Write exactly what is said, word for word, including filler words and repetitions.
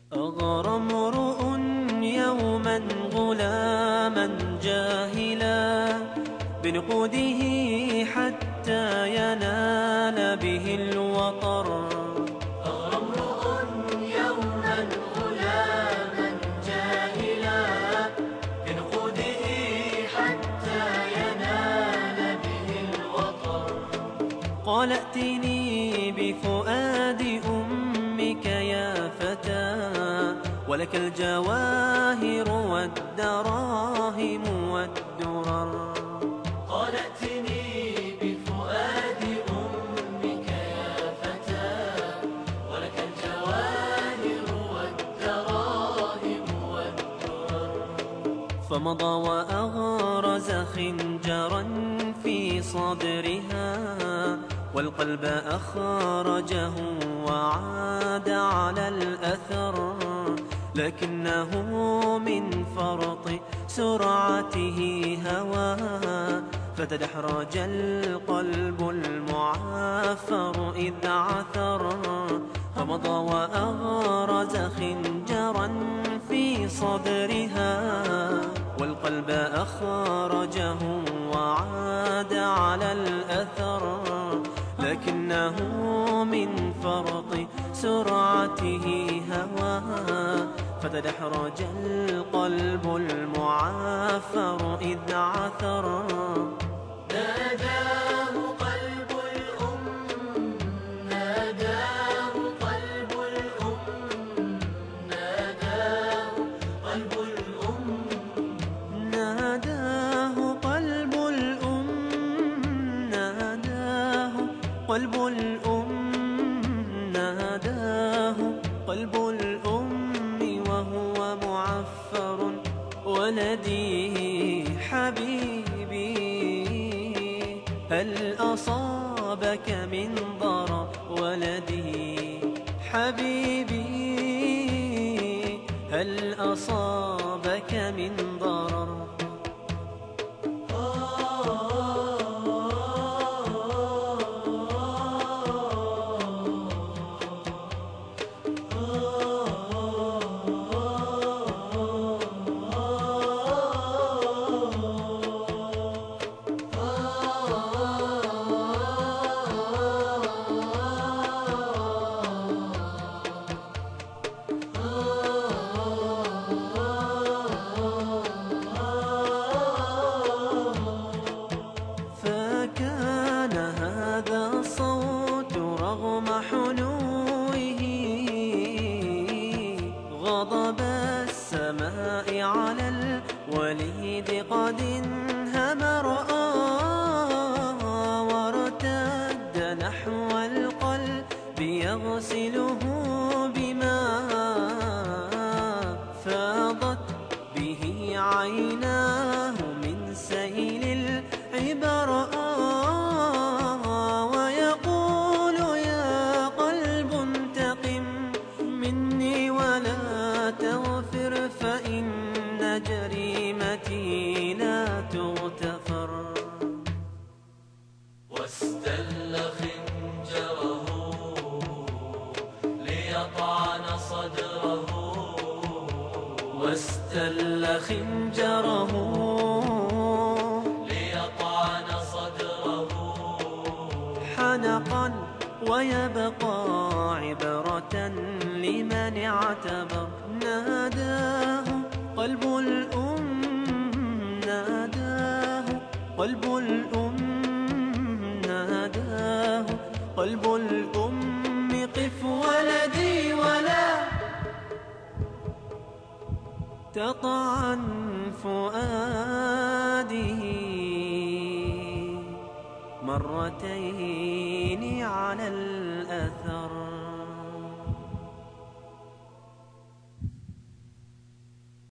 أغرى امرؤ يوما غلاما جاهلا بنقوده حتى ينال به الوطر. أغرى امرؤ يوما غلاما جاهلا بنقوده حتى ينال به الوطر. قال ائتني بفؤاد أمك يا فتى ولك الجواهر والدراهم والدرر. قال ائتني بفؤاد أمك يا فتى ولك الجواهر والدراهم والدرر. فمضى وأغرز خنجرا في صدرها والقلب أخرجه وعاد على الأثر. لكنه من فرط سرعته هوى فتدحرج القلب المعافر إذ عثر. فمضى وأغرز خنجرا في صدرها والقلب أخرجه وعاد على الأثر. لكنه من فرط سرعته هوى فتدحرج القلب المعافر إذ عثر. ناداه قلب الأم ناداه قلب الأم ناداه قلب الأم ناداه قلب الأم ناداه قلب الأم ناداه قلب الأم وهو معفر. ولدي حبيبي هل أصابك من ضرر؟ ولدي حبيبي هل أصابك من ضرر؟ فكان هذا الصوت رغم حنوه غضب السماء على الوليد قد انهمر. وارتد نحو القلب يغسله بماء فاضت به عيناه من سيل العبر. ويقول يا قلب انتقم مني ولا تغفر فإن جريمتي لا تغتفر. واستل خنجره ليطعن صدره واستل خنجره ليطعن صدره حنقا ويبقى عبرة لمن اعتبر. ناداه قلب الأم ناداه قلب الأم ناداه قلب الأم قف ولدي ولا تطعن فؤاده مرتين على الأثر.